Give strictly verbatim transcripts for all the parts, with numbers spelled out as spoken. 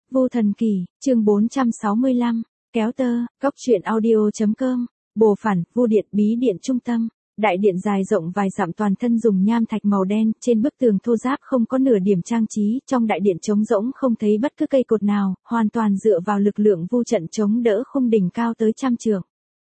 Vu Thần Kỳ, chương bốn trăm sáu mươi lăm, kéo tơ, cóc truyện audio.com, bồ phản, vu điện, bí điện trung tâm, đại điện dài rộng vài dặm toàn thân dùng nham thạch màu đen, trên bức tường thô ráp không có nửa điểm trang trí, trong đại điện trống rỗng không thấy bất cứ cây cột nào, hoàn toàn dựa vào lực lượng vu trận chống đỡ khung đỉnh cao tới trăm trượng.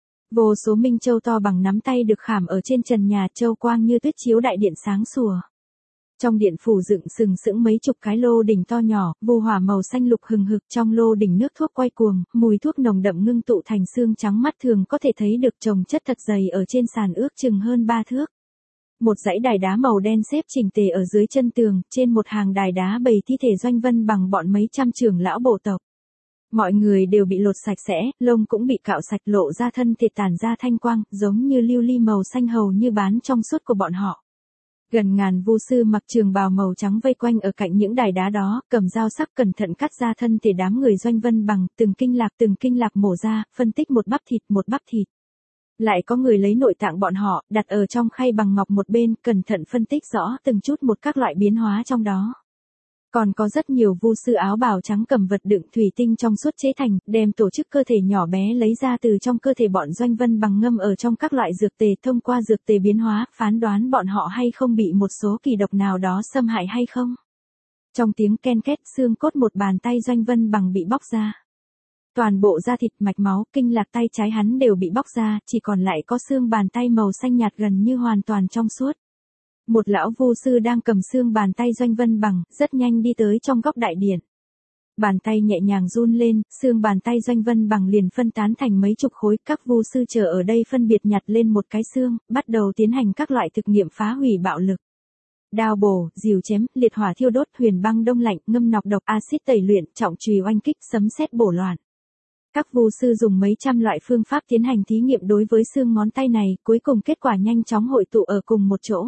Vô số minh châu to bằng nắm tay được khảm ở trên trần nhà, châu quang như tuyết chiếu đại điện sáng sủa. Trong điện phủ dựng sừng sững mấy chục cái lô đỉnh to nhỏ, vu hỏa màu xanh lục hừng hực, trong lô đỉnh nước thuốc quay cuồng, mùi thuốc nồng đậm ngưng tụ thành xương trắng mắt thường có thể thấy được chồng chất thật dày ở trên sàn ước chừng hơn ba thước. Một dãy đài đá màu đen xếp chỉnh tề ở dưới chân tường, trên một hàng đài đá bày thi thể doanh vân bằng bọn mấy trăm trưởng lão bộ tộc. Mọi người đều bị lột sạch sẽ, lông cũng bị cạo sạch, lộ ra thân thịt tản ra thanh quang, giống như lưu ly màu xanh hầu như bán trong suốt của bọn họ. Gần ngàn vu sư mặc trường bào màu trắng vây quanh ở cạnh những đài đá đó, cầm dao sắc cẩn thận cắt ra thân thể đám người doanh vân bằng, từng kinh lạc từng kinh lạc mổ ra, phân tích một bắp thịt một bắp thịt. Lại có người lấy nội tạng bọn họ, đặt ở trong khay bằng ngọc một bên, cẩn thận phân tích rõ từng chút một các loại biến hóa trong đó. Còn có rất nhiều vu sư áo bào trắng cầm vật đựng thủy tinh trong suốt chế thành, đem tổ chức cơ thể nhỏ bé lấy ra từ trong cơ thể bọn doanh vân bằng ngâm ở trong các loại dược tề, thông qua dược tề biến hóa, phán đoán bọn họ hay không bị một số kỳ độc nào đó xâm hại hay không. Trong tiếng ken két, xương cốt một bàn tay doanh vân bằng bị bóc ra. Toàn bộ da thịt, mạch máu, kinh lạc tay trái hắn đều bị bóc ra, chỉ còn lại có xương bàn tay màu xanh nhạt gần như hoàn toàn trong suốt. Một lão vu sư đang cầm xương bàn tay doanh vân bằng, rất nhanh đi tới trong góc đại điện. Bàn tay nhẹ nhàng run lên, xương bàn tay doanh vân bằng liền phân tán thành mấy chục khối, các vu sư chờ ở đây phân biệt nhặt lên một cái xương, bắt đầu tiến hành các loại thực nghiệm phá hủy bạo lực. Đao bổ, dìu chém, liệt hỏa thiêu đốt, huyền băng đông lạnh, ngâm nọc độc, axit tẩy luyện, trọng chùy oanh kích, sấm sét bổ loạn. Các vu sư dùng mấy trăm loại phương pháp tiến hành thí nghiệm đối với xương ngón tay này, cuối cùng kết quả nhanh chóng hội tụ ở cùng một chỗ.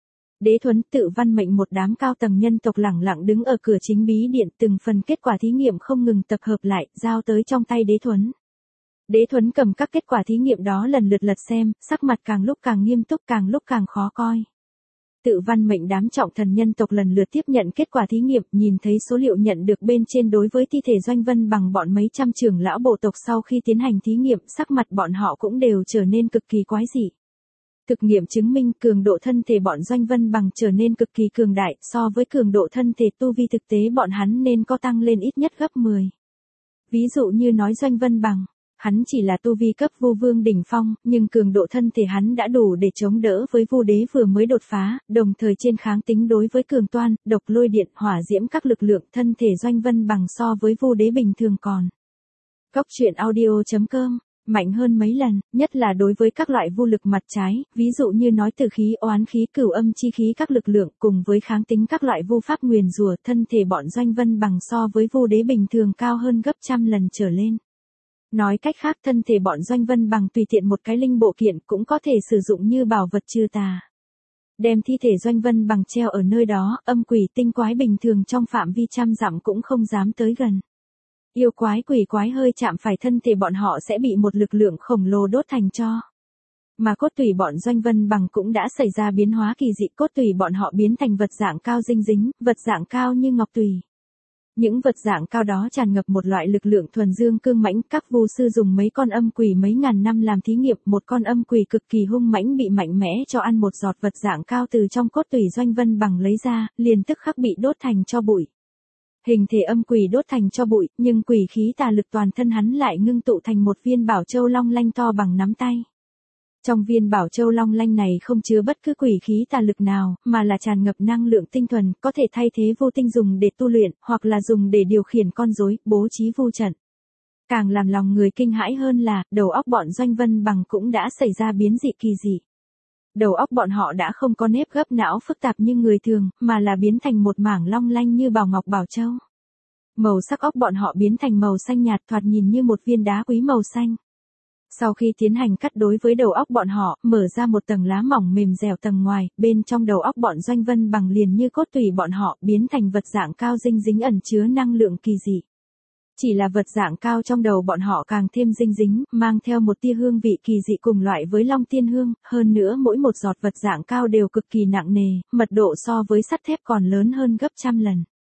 Đế Thuấn tự văn mệnh một đám cao tầng nhân tộc lẳng lặng đứng ở cửa chính bí điện, từng phần kết quả thí nghiệm không ngừng tập hợp lại, giao tới trong tay Đế Thuấn. Đế Thuấn cầm các kết quả thí nghiệm đó lần lượt lật xem, sắc mặt càng lúc càng nghiêm túc, càng lúc càng khó coi. Tự văn mệnh đám trọng thần nhân tộc lần lượt tiếp nhận kết quả thí nghiệm, nhìn thấy số liệu nhận được bên trên đối với thi thể doanh vân bằng bọn mấy trăm trưởng lão bộ tộc sau khi tiến hành thí nghiệm, sắc mặt bọn họ cũng đều trở nên cực kỳ quái dị. Thực nghiệm chứng minh cường độ thân thể bọn doanh vân bằng trở nên cực kỳ cường đại, so với cường độ thân thể tu vi thực tế bọn hắn nên có tăng lên ít nhất gấp mười. Ví dụ như nói doanh vân bằng, hắn chỉ là tu vi cấp vu vương đỉnh phong, nhưng cường độ thân thể hắn đã đủ để chống đỡ với vu đế vừa mới đột phá, đồng thời trên kháng tính đối với cường toan, độc lôi điện, hỏa diễm các lực lượng thân thể doanh vân bằng so với vu đế bình thường còn. Cóc truyện audio.com mạnh hơn mấy lần, nhất là đối với các loại vu lực mặt trái, ví dụ như nói từ khí, oán khí, cửu âm chi khí các lực lượng, cùng với kháng tính các loại vu pháp nguyền rủa, thân thể bọn doanh vân bằng so với vu đế bình thường cao hơn gấp trăm lần trở lên. Nói cách khác, thân thể bọn doanh vân bằng tùy tiện một cái linh bộ kiện cũng có thể sử dụng như bảo vật trừ tà. Đem thi thể doanh vân bằng treo ở nơi đó, âm quỷ tinh quái bình thường trong phạm vi trăm dặm cũng không dám tới gần. Yêu quái quỷ quái hơi chạm phải thân thể bọn họ sẽ bị một lực lượng khổng lồ đốt thành tro. Mà cốt tủy bọn doanh vân bằng cũng đã xảy ra biến hóa kỳ dị, cốt tủy bọn họ biến thành vật dạng cao dinh dính, vật dạng cao như ngọc tùy. Những vật dạng cao đó tràn ngập một loại lực lượng thuần dương cương mãnh, các vu sư dùng mấy con âm quỷ mấy ngàn năm làm thí nghiệm, một con âm quỷ cực kỳ hung mãnh bị mạnh mẽ cho ăn một giọt vật dạng cao từ trong cốt tủy doanh vân bằng lấy ra, liền tức khắc bị đốt thành tro bụi. Hình thể âm quỷ đốt thành tro bụi, nhưng quỷ khí tà lực toàn thân hắn lại ngưng tụ thành một viên bảo châu long lanh to bằng nắm tay. Trong viên bảo châu long lanh này không chứa bất cứ quỷ khí tà lực nào, mà là tràn ngập năng lượng tinh thuần, có thể thay thế vô tinh dùng để tu luyện, hoặc là dùng để điều khiển con rối, bố trí vu trận. Càng làm lòng người kinh hãi hơn là, đầu óc bọn doanh vân bằng cũng đã xảy ra biến dị kỳ dị. Đầu óc bọn họ đã không có nếp gấp não phức tạp như người thường, mà là biến thành một mảng long lanh như bảo ngọc bảo châu. Màu sắc óc bọn họ biến thành màu xanh nhạt, thoạt nhìn như một viên đá quý màu xanh. Sau khi tiến hành cắt đối với đầu óc bọn họ, mở ra một tầng lá mỏng mềm dẻo tầng ngoài, bên trong đầu óc bọn doanh vân bằng liền như cốt tủy bọn họ, biến thành vật dạng cao dinh dính ẩn chứa năng lượng kỳ dị. Chỉ là vật dạng cao trong đầu bọn họ càng thêm dinh dính, mang theo một tia hương vị kỳ dị cùng loại với long tiên hương, hơn nữa mỗi một giọt vật dạng cao đều cực kỳ nặng nề, mật độ so với sắt thép còn lớn hơn gấp trăm lần.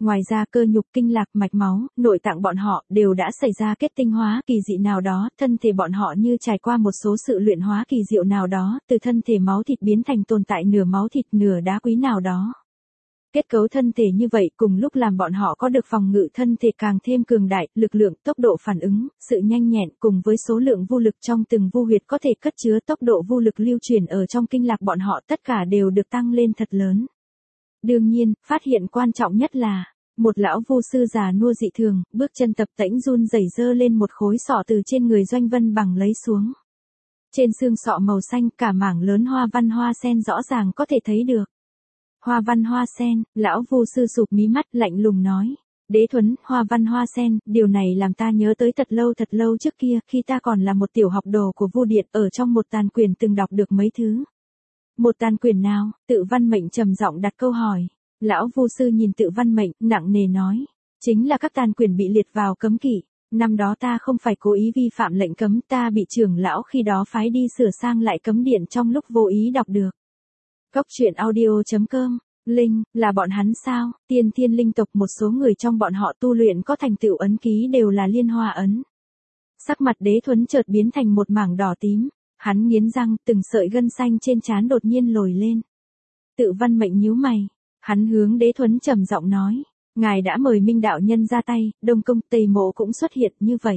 Ngoài ra cơ nhục kinh lạc mạch máu, nội tạng bọn họ đều đã xảy ra kết tinh hóa kỳ dị nào đó, thân thể bọn họ như trải qua một số sự luyện hóa kỳ diệu nào đó, từ thân thể máu thịt biến thành tồn tại nửa máu thịt nửa đá quý nào đó. Kết cấu thân thể như vậy cùng lúc làm bọn họ có được phòng ngự thân thể càng thêm cường đại, lực lượng, tốc độ phản ứng, sự nhanh nhẹn cùng với số lượng vô lực trong từng vu huyệt có thể cất chứa tốc độ vô lực lưu truyền ở trong kinh lạc bọn họ tất cả đều được tăng lên thật lớn. Đương nhiên, phát hiện quan trọng nhất là, một lão vu sư già nua dị thường, bước chân tập tễnh run rẩy giơ lên một khối sọ từ trên người Doanh Vân Bằng lấy xuống. Trên xương sọ màu xanh cả mảng lớn hoa văn hoa sen rõ ràng có thể thấy được. Hoa văn hoa sen, lão vu sư sụp mí mắt lạnh lùng nói. Đế Thuấn, hoa văn hoa sen, điều này làm ta nhớ tới thật lâu thật lâu trước kia khi ta còn là một tiểu học đồ của Vu Điện ở trong một tàn quyền từng đọc được mấy thứ. Một tàn quyền nào? Tự Văn Mệnh trầm giọng đặt câu hỏi. Lão vu sư nhìn Tự Văn Mệnh, nặng nề nói. Chính là các tàn quyền bị liệt vào cấm kỵ. Năm đó ta không phải cố ý vi phạm lệnh cấm, ta bị trưởng lão khi đó phái đi sửa sang lại cấm điện trong lúc vô ý đọc được. Góc truyện audio chấm com. Linh, là bọn hắn sao? Tiên thiên linh tộc một số người trong bọn họ tu luyện có thành tựu ấn ký đều là liên hoa ấn. Sắc mặt Đế Thuấn chợt biến thành một mảng đỏ tím. Hắn nghiến răng, từng sợi gân xanh trên trán đột nhiên lồi lên. Tự Văn Mệnh nhíu mày. Hắn hướng Đế Thuấn trầm giọng nói. Ngài đã mời Minh đạo nhân ra tay, Đông Công Tây Mộ cũng xuất hiện như vậy.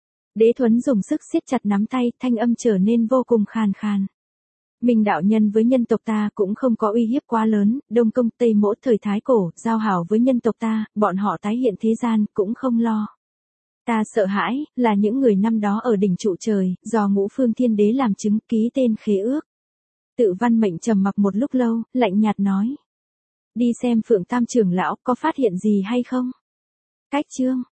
Đế Thuấn dùng sức siết chặt nắm tay, thanh âm trở nên vô cùng khàn khàn. Minh đạo nhân với nhân tộc ta cũng không có uy hiếp quá lớn, Đông Công Tây Mỗ thời Thái Cổ, giao hảo với nhân tộc ta, bọn họ tái hiện thế gian, cũng không lo. Ta sợ hãi, là những người năm đó ở đỉnh trụ trời, do Ngũ Phương Thiên Đế làm chứng ký tên khế ước. Tự Văn Mệnh trầm mặc một lúc lâu, lạnh nhạt nói. Đi xem Phượng Tam trưởng lão có phát hiện gì hay không? Cách chương.